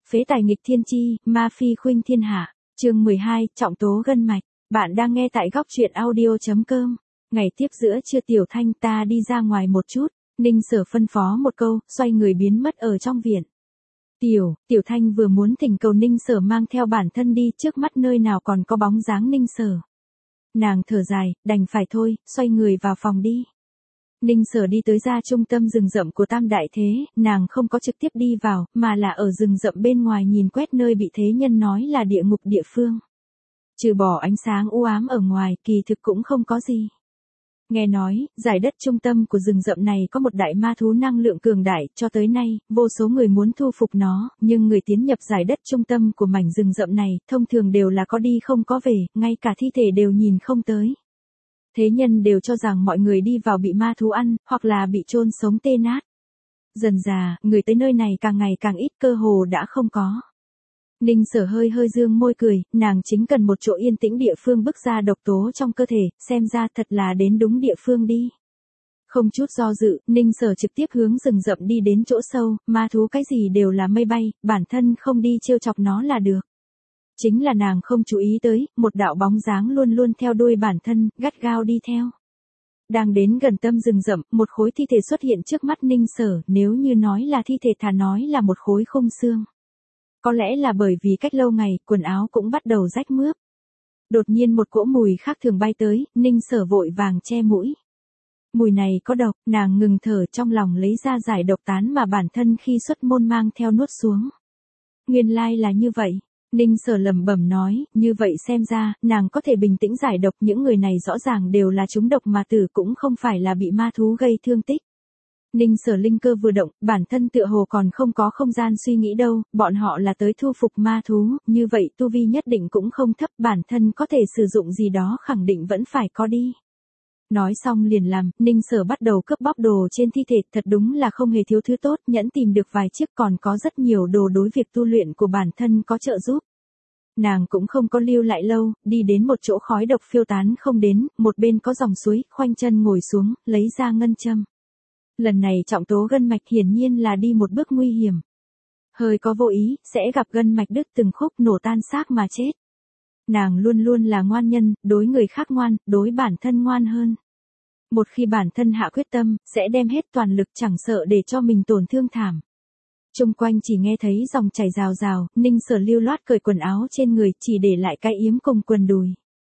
Phế tài nghịch thiên chi, ma phi khuynh thiên hạ. Chương 12, trọng tố gân mạch. Bạn đang nghe tại góc truyện audio.com. Ngày tiếp giữa trưa Tiểu Thanh ta đi ra ngoài một chút. Ninh Sở phân phó một câu, xoay người biến mất ở trong viện. Tiểu Thanh vừa muốn thỉnh cầu Ninh Sở mang theo bản thân đi, trước mắt nơi nào còn có bóng dáng Ninh Sở. Nàng thở dài, đành phải thôi, xoay người vào phòng đi. Ninh Sở đi tới ra trung tâm rừng rậm của Tam Đại Thế, nàng không có trực tiếp đi vào, mà là ở rừng rậm bên ngoài nhìn quét nơi bị thế nhân nói là địa ngục địa phương. Trừ bỏ ánh sáng u ám ở ngoài, kỳ thực cũng không có gì. Nghe nói, giải đất trung tâm của rừng rậm này có một đại ma thú năng lượng cường đại, cho tới nay, vô số người muốn thu phục nó, nhưng người tiến nhập giải đất trung tâm của mảnh rừng rậm này, thông thường đều là có đi không có về, ngay cả thi thể đều nhìn không tới. Thế nhân đều cho rằng mọi người đi vào bị ma thú ăn, hoặc là bị chôn sống tê nát. Dần dà, người tới nơi này càng ngày càng ít, cơ hồ đã không có. Ninh Sở hơi dương môi cười, nàng chính cần một chỗ yên tĩnh địa phương bức ra độc tố trong cơ thể, xem ra thật là đến đúng địa phương đi. Không chút do dự, Ninh Sở trực tiếp hướng rừng rậm đi đến chỗ sâu, ma thú cái gì đều là mây bay, bản thân không đi trêu chọc nó là được. Chính là nàng không chú ý tới, một đạo bóng dáng luôn luôn theo đuôi bản thân, gắt gao đi theo. Đang đến gần tâm rừng rậm, một khối thi thể xuất hiện trước mắt Ninh Sở, nếu như nói là thi thể thà nói là một khối khung xương. Có lẽ là bởi vì cách lâu ngày, quần áo cũng bắt đầu rách mướp. Đột nhiên một cỗ mùi khác thường bay tới, Ninh Sở vội vàng che mũi. Mùi này có độc, nàng ngừng thở trong lòng lấy ra giải độc tán mà bản thân khi xuất môn mang theo nuốt xuống. Nguyên lai là như vậy. Ninh Sở lẩm bẩm nói, như vậy xem ra, nàng có thể bình tĩnh giải độc, những người này rõ ràng đều là trúng độc mà tử, cũng không phải là bị ma thú gây thương tích. Ninh Sở linh cơ vừa động, bản thân tựa hồ còn không có không gian suy nghĩ đâu, bọn họ là tới thu phục ma thú, như vậy tu vi nhất định cũng không thấp, bản thân có thể sử dụng gì đó khẳng định vẫn phải có đi. Nói xong liền làm, Ninh Sở bắt đầu cướp bóc đồ trên thi thể, thật đúng là không hề thiếu thứ tốt, nhẫn tìm được vài chiếc, còn có rất nhiều đồ đối việc tu luyện của bản thân có trợ giúp. Nàng cũng không có lưu lại lâu, đi đến một chỗ khói độc phiêu tán không đến, một bên có dòng suối, khoanh chân ngồi xuống, lấy ra ngân châm. Lần này trọng tố gân mạch hiển nhiên là đi một bước nguy hiểm. Hơi có vô ý, sẽ gặp gân mạch đứt từng khúc, nổ tan xác mà chết. Nàng luôn luôn là ngoan nhân, đối người khác ngoan, đối bản thân ngoan hơn. Một khi bản thân hạ quyết tâm, sẽ đem hết toàn lực, chẳng sợ để cho mình tổn thương thảm. Chung quanh chỉ nghe thấy dòng chảy rào rào, Ninh Sở lưu loát cởi quần áo trên người, chỉ để lại cái yếm cùng quần đùi.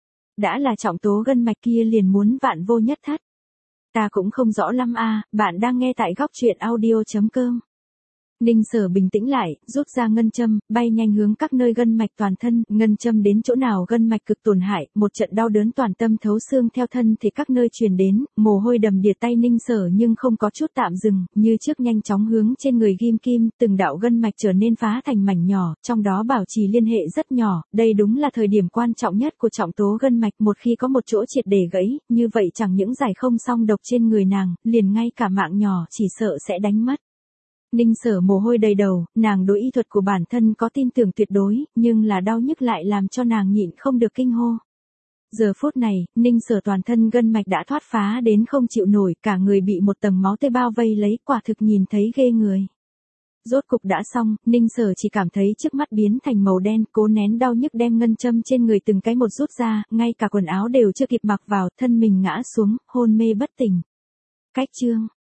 Đã là trọng tố gân mạch kia liền muốn vạn vô nhất thất. Ta cũng không rõ lắm a, bạn đang nghe tại góc truyện audio.com. Ninh Sở bình tĩnh lại, rút ra ngân châm, bay nhanh hướng các nơi gân mạch toàn thân, ngân châm đến chỗ nào gân mạch cực tổn hại, một trận đau đớn toàn tâm thấu xương theo thân thì các nơi truyền đến, mồ hôi đầm đìa tay Ninh Sở nhưng không có chút tạm dừng, như trước nhanh chóng hướng trên người ghim kim, từng đạo gân mạch trở nên phá thành mảnh nhỏ, trong đó bảo trì liên hệ rất nhỏ, đây đúng là thời điểm quan trọng nhất của trọng tố gân mạch, một khi có một chỗ triệt để gãy, như vậy chẳng những giải không xong độc trên người nàng, liền ngay cả mạng nhỏ chỉ sợ sẽ đánh mất. Ninh Sở mồ hôi đầy đầu, nàng đối y thuật của bản thân có tin tưởng tuyệt đối, nhưng là đau nhức lại làm cho nàng nhịn không được kinh hô. Giờ phút này, Ninh Sở toàn thân gân mạch đã thoát phá đến không chịu nổi, cả người bị một tầng máu tươi bao vây lấy, quả thực nhìn thấy ghê người. Rốt cục đã xong, Ninh Sở chỉ cảm thấy trước mắt biến thành màu đen, cố nén đau nhức đem ngân châm trên người từng cái một rút ra, ngay cả quần áo đều chưa kịp mặc vào, thân mình ngã xuống, hôn mê bất tỉnh. Cách chương